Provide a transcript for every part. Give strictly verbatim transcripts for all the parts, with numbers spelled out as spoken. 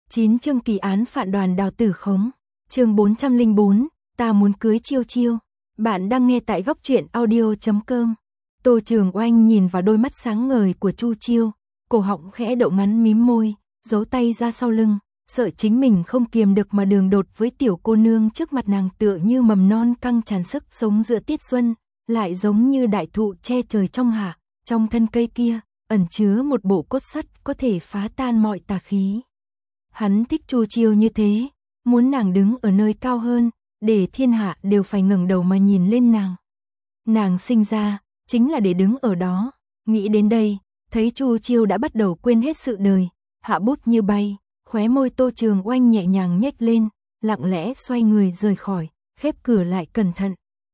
chín chương kỳ án phản đoàn Đào Tử Khống. Chương bốn trăm lẻ bốn, ta muốn cưới Chiêu Chiêu. Bạn đang nghe tại góc truyện audio chấm com. Tô Trường Oanh nhìn vào đôi mắt sáng ngời của Chu Chiêu, cổ họng khẽ động ngắn mím môi, giấu tay ra sau lưng, sợ chính mình không kiềm được mà đường đột với tiểu cô nương trước mặt nàng tựa như mầm non căng tràn sức sống giữa tiết xuân, lại giống như đại thụ che trời trong hạ, trong thân cây kia ẩn chứa một bộ cốt sắt có thể phá tan mọi tà khí. Hắn thích Chu Chiêu như thế, muốn nàng đứng ở nơi cao hơn, để thiên hạ đều phải ngẩng đầu mà nhìn lên nàng. Nàng sinh ra chính là để đứng ở đó. Nghĩ đến đây, thấy Chu Chiêu đã bắt đầu quên hết sự đời, hạ bút như bay, khóe môi Tô Trường Oanh nhẹ nhàng nhếch lên, lặng lẽ xoay người rời khỏi, khép cửa lại cẩn thận.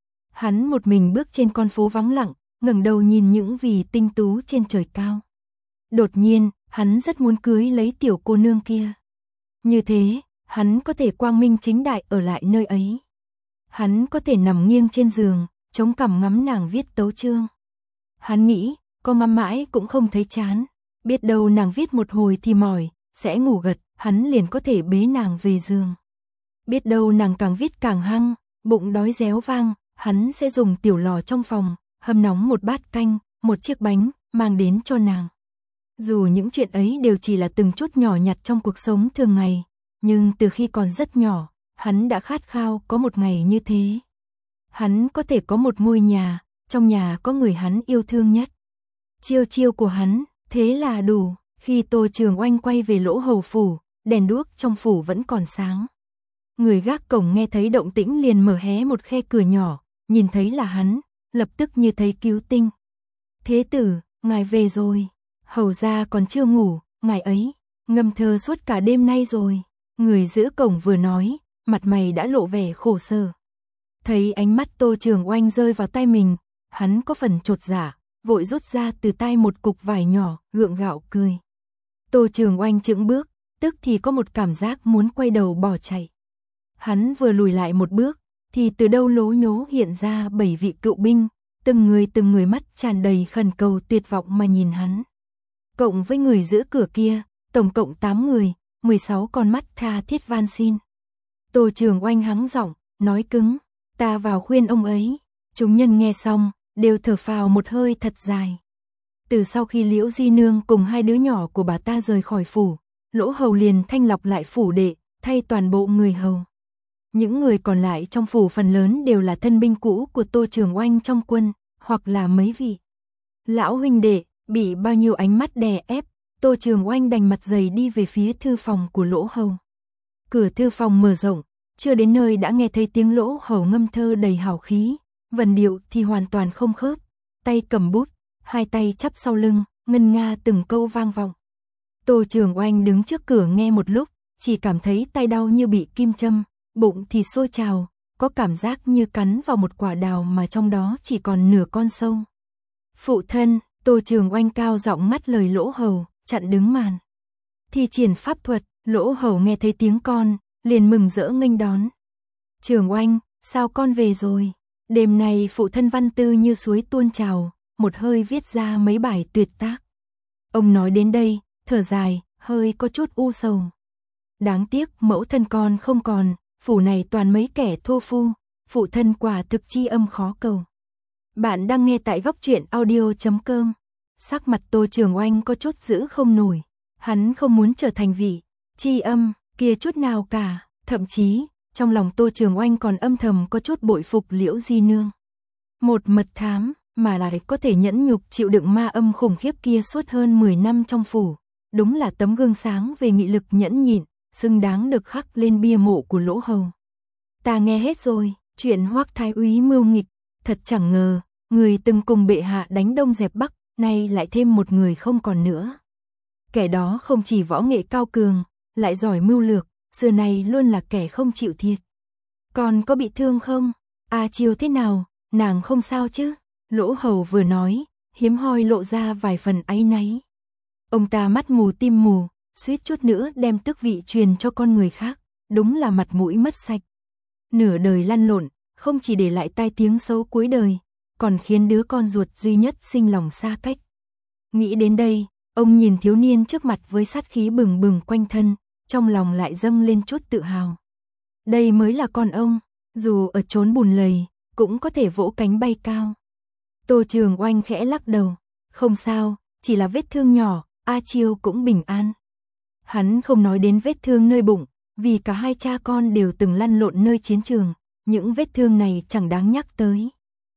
Hắn một mình bước trên con phố vắng lặng, ngẩng đầu nhìn những vì tinh tú trên trời cao. Đột nhiên, hắn rất muốn cưới lấy tiểu cô nương kia. Như thế, hắn có thể quang minh chính đại ở lại nơi ấy. Hắn có thể nằm nghiêng trên giường, chống cằm ngắm nàng viết tấu chương. Hắn nghĩ, có ngắm mãi cũng không thấy chán, biết đâu nàng viết một hồi thì mỏi, sẽ ngủ gật, hắn liền có thể bế nàng về giường. Biết đâu nàng càng viết càng hăng, bụng đói réo vang, hắn sẽ dùng tiểu lò trong phòng, hâm nóng một bát canh, một chiếc bánh, mang đến cho nàng. Dù những chuyện ấy đều chỉ là từng chút nhỏ nhặt trong cuộc sống thường ngày, nhưng từ khi còn rất nhỏ, hắn đã khát khao có một ngày như thế. Hắn có thể có một ngôi nhà, trong nhà có người hắn yêu thương nhất. Chiêu Chiêu của hắn, thế là đủ. Khi Tô Trường Oanh quay về Lỗ Hầu phủ, đèn đuốc trong phủ vẫn còn sáng. Người gác cổng nghe thấy động tĩnh liền mở hé một khe cửa nhỏ, nhìn thấy là hắn, lập tức như thấy cứu tinh. Thế tử, ngài về rồi. Hầu gia còn chưa ngủ, ngài ấy ngâm thơ suốt cả đêm nay rồi. Người giữ cổng vừa nói, mặt mày đã lộ vẻ khổ sở. Thấy ánh mắt Tô Trường Oanh rơi vào tay mình, hắn có phần chột dạ, vội rút ra từ tay một cục vải nhỏ, gượng gạo cười. Tô Trường Oanh chững bước, tức thì có một cảm giác muốn quay đầu bỏ chạy. Hắn vừa lùi lại một bước, thì từ đâu lố nhố hiện ra bảy vị cựu binh, từng người từng người mắt tràn đầy khẩn cầu tuyệt vọng mà nhìn hắn. Cộng với người giữ cửa kia, tổng cộng tám người, mười sáu con mắt tha thiết van xin. Tô Trường Oanh hắng giọng, nói cứng, ta vào khuyên ông ấy. Chúng nhân nghe xong, đều thở phào một hơi thật dài. Từ sau khi Liễu Di Nương cùng hai đứa nhỏ của bà ta rời khỏi phủ, Lỗ Hầu liền thanh lọc lại phủ đệ, thay toàn bộ người hầu. Những người còn lại trong phủ phần lớn đều là thân binh cũ của Tô Trường Oanh trong quân, hoặc là mấy vị lão huynh đệ. Bị bao nhiêu ánh mắt đè ép, Tô Trường Oanh đành mặt dày đi về phía thư phòng của Lỗ Hầu. Cửa thư phòng mở rộng, chưa đến nơi đã nghe thấy tiếng Lỗ Hầu ngâm thơ đầy hào khí, vần điệu thì hoàn toàn không khớp, tay cầm bút, hai tay chắp sau lưng, ngân nga từng câu vang vọng. Tô Trường Oanh đứng trước cửa nghe một lúc, chỉ cảm thấy tay đau như bị kim châm, bụng thì sôi trào, có cảm giác như cắn vào một quả đào mà trong đó chỉ còn nửa con sâu. Phụ thân, Tô Trường Oanh cao giọng ngắt lời Lỗ Hầu, chặn đứng màn. Thi triển pháp thuật, Lỗ Hầu nghe thấy tiếng con, liền mừng rỡ nghênh đón. Trường Oanh, sao con về rồi? Đêm nay phụ thân văn tư như suối tuôn trào, một hơi viết ra mấy bài tuyệt tác. Ông nói đến đây, thở dài, hơi có chút u sầu. Đáng tiếc mẫu thân con không còn, phủ này toàn mấy kẻ thô phu, phụ thân quả thực tri âm khó cầu. Bạn đang nghe tại góc truyện audio chấm com. Sắc mặt Tô Trường Oanh có chút giữ không nổi. Hắn không muốn trở thành vị tri âm kia chút nào cả. Thậm chí, trong lòng Tô Trường Oanh còn âm thầm có chút bội phục Liễu Di Nương. Một mật thám mà lại có thể nhẫn nhục chịu đựng ma âm khủng khiếp kia suốt hơn mười năm trong phủ. Đúng là tấm gương sáng về nghị lực nhẫn nhịn, xứng đáng được khắc lên bia mộ của Lỗ Hầu. Ta nghe hết rồi, chuyện Hoắc Thái úy mưu nghịch, thật chẳng ngờ. Người từng cùng bệ hạ đánh đông dẹp bắc, nay lại thêm một người không còn nữa. Kẻ đó không chỉ võ nghệ cao cường, lại giỏi mưu lược, xưa này luôn là kẻ không chịu thiệt. Còn có bị thương không? A Chiêu thế nào? Nàng không sao chứ? Lỗ Hầu vừa nói, hiếm hoi lộ ra vài phần áy náy. Ông ta mắt mù tim mù, suýt chút nữa đem tước vị truyền cho con người khác, đúng là mặt mũi mất sạch. Nửa đời lăn lộn, không chỉ để lại tai tiếng xấu cuối đời, còn khiến đứa con ruột duy nhất sinh lòng xa cách. Nghĩ đến đây, ông nhìn thiếu niên trước mặt với sát khí bừng bừng quanh thân, trong lòng lại dâng lên chút tự hào. Đây mới là con ông, dù ở chốn bùn lầy, cũng có thể vỗ cánh bay cao. Tô Trường Oanh khẽ lắc đầu, không sao, chỉ là vết thương nhỏ, A Chiêu cũng bình an. Hắn không nói đến vết thương nơi bụng, vì cả hai cha con đều từng lăn lộn nơi chiến trường, những vết thương này chẳng đáng nhắc tới.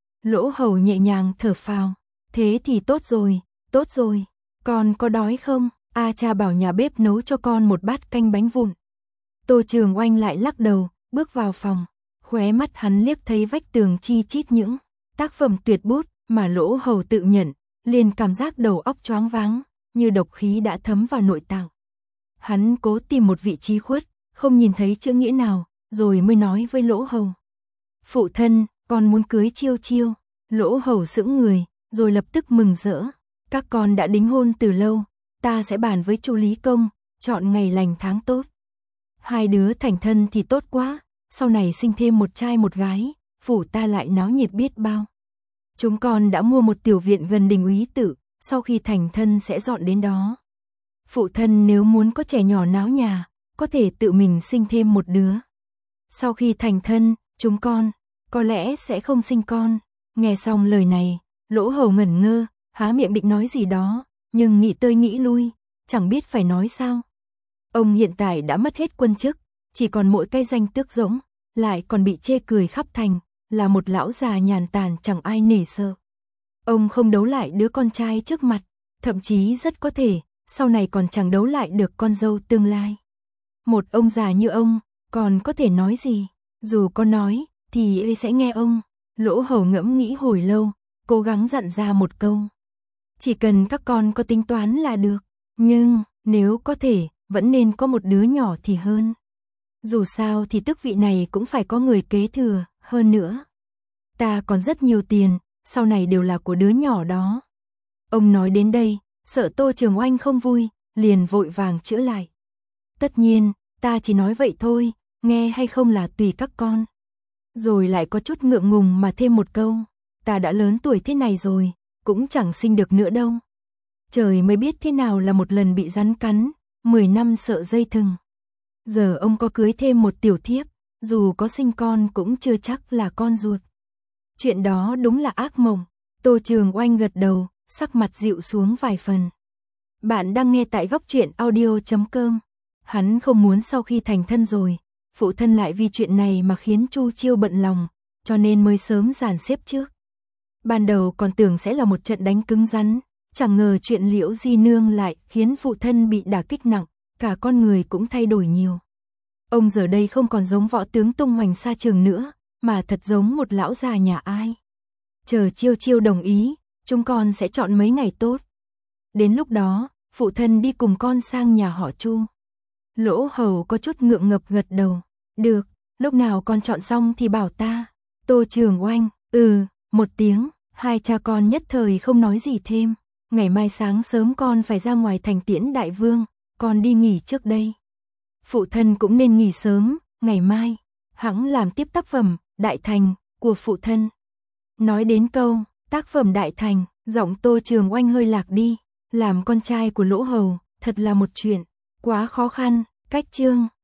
Lỗ Hầu nhẹ nhàng thở phào, thế thì tốt rồi, tốt rồi, con có đói không? A cha bảo nhà bếp nấu cho con một bát canh bánh vụn. Tô Trường Oanh lại lắc đầu, bước vào phòng, khóe mắt hắn liếc thấy vách tường chi chít những tác phẩm tuyệt bút mà Lỗ Hầu tự nhận, liền cảm giác đầu óc choáng váng, như độc khí đã thấm vào nội tạng. Hắn cố tìm một vị trí khuất, không nhìn thấy chữ nghĩa nào, rồi mới nói với Lỗ Hầu. Phụ thân, con muốn cưới Chiêu Chiêu. Lỗ Hầu sững người, rồi lập tức mừng rỡ. Các con đã đính hôn từ lâu, ta sẽ bàn với Chu Lý Công, chọn ngày lành tháng tốt. Hai đứa thành thân thì tốt quá, sau này sinh thêm một trai một gái, phủ ta lại náo nhiệt biết bao. Chúng con đã mua một tiểu viện gần đình úy tự, sau khi thành thân sẽ dọn đến đó. Phụ thân nếu muốn có trẻ nhỏ náo nhà, có thể tự mình sinh thêm một đứa. Sau khi thành thân, chúng con, có lẽ sẽ không sinh con. Nghe xong lời này, Lỗ Hầu ngẩn ngơ, há miệng định nói gì đó, nhưng nghĩ tới nghĩ lui, chẳng biết phải nói sao. Ông hiện tại đã mất hết quân chức, chỉ còn mỗi cái danh tước rỗng, lại còn bị chê cười khắp thành, là một lão già nhàn tản chẳng ai nể sợ. Ông không đấu lại đứa con trai trước mặt, thậm chí rất có thể, sau này còn chẳng đấu lại được con dâu tương lai. Một ông già như ông, còn có thể nói gì? Dù có nói, thì ấy sẽ nghe ông. Lỗ Hầu ngẫm nghĩ hồi lâu, cố gắng dặn ra một câu. Chỉ cần các con có tính toán là được, nhưng nếu có thể, vẫn nên có một đứa nhỏ thì hơn. Dù sao thì tước vị này cũng phải có người kế thừa, hơn nữa. Ta còn rất nhiều tiền, sau này đều là của đứa nhỏ đó. Ông nói đến đây, sợ Tô Trường Oanh không vui, liền vội vàng chữa lại. Tất nhiên, ta chỉ nói vậy thôi, nghe hay không là tùy các con. Rồi lại có chút ngượng ngùng mà thêm một câu, ta đã lớn tuổi thế này rồi, cũng chẳng sinh được nữa đâu. Trời mới biết thế nào là một lần bị rắn cắn, mười năm sợ dây thừng. Giờ ông có cưới thêm một tiểu thiếp, dù có sinh con cũng chưa chắc là con ruột. Chuyện đó đúng là ác mộng. Tô Trường Oanh gật đầu, sắc mặt dịu xuống vài phần. Bạn đang nghe tại góc truyện audio chấm com. Hắn không muốn sau khi thành thân rồi, phụ thân lại vì chuyện này mà khiến Chu Chiêu bận lòng, cho nên mới sớm dàn xếp trước. Ban đầu còn tưởng sẽ là một trận đánh cứng rắn, chẳng ngờ chuyện Liễu Di Nương lại khiến phụ thân bị đả kích nặng, cả con người cũng thay đổi nhiều. Ông giờ đây không còn giống võ tướng tung hoành xa trường nữa, mà thật giống một lão già nhà ai. Chờ Chiêu Chiêu đồng ý, chúng con sẽ chọn mấy ngày tốt. Đến lúc đó, phụ thân đi cùng con sang nhà họ Chu. Lỗ Hầu có chút ngượng ngập gật đầu. Được, lúc nào con chọn xong thì bảo ta. Tô Trường Oanh, ừ, một tiếng, hai cha con nhất thời không nói gì thêm. Ngày mai sáng sớm con phải ra ngoài thành tiễn đại vương, con đi nghỉ trước đây. Phụ thân cũng nên nghỉ sớm, ngày mai, hẵng làm tiếp tác phẩm, Đại Thành, của phụ thân. Nói đến câu, tác phẩm Đại Thành, giọng Tô Trường Oanh hơi lạc đi. Làm con trai của Lỗ Hầu, thật là một chuyện quá khó khăn. Cách chương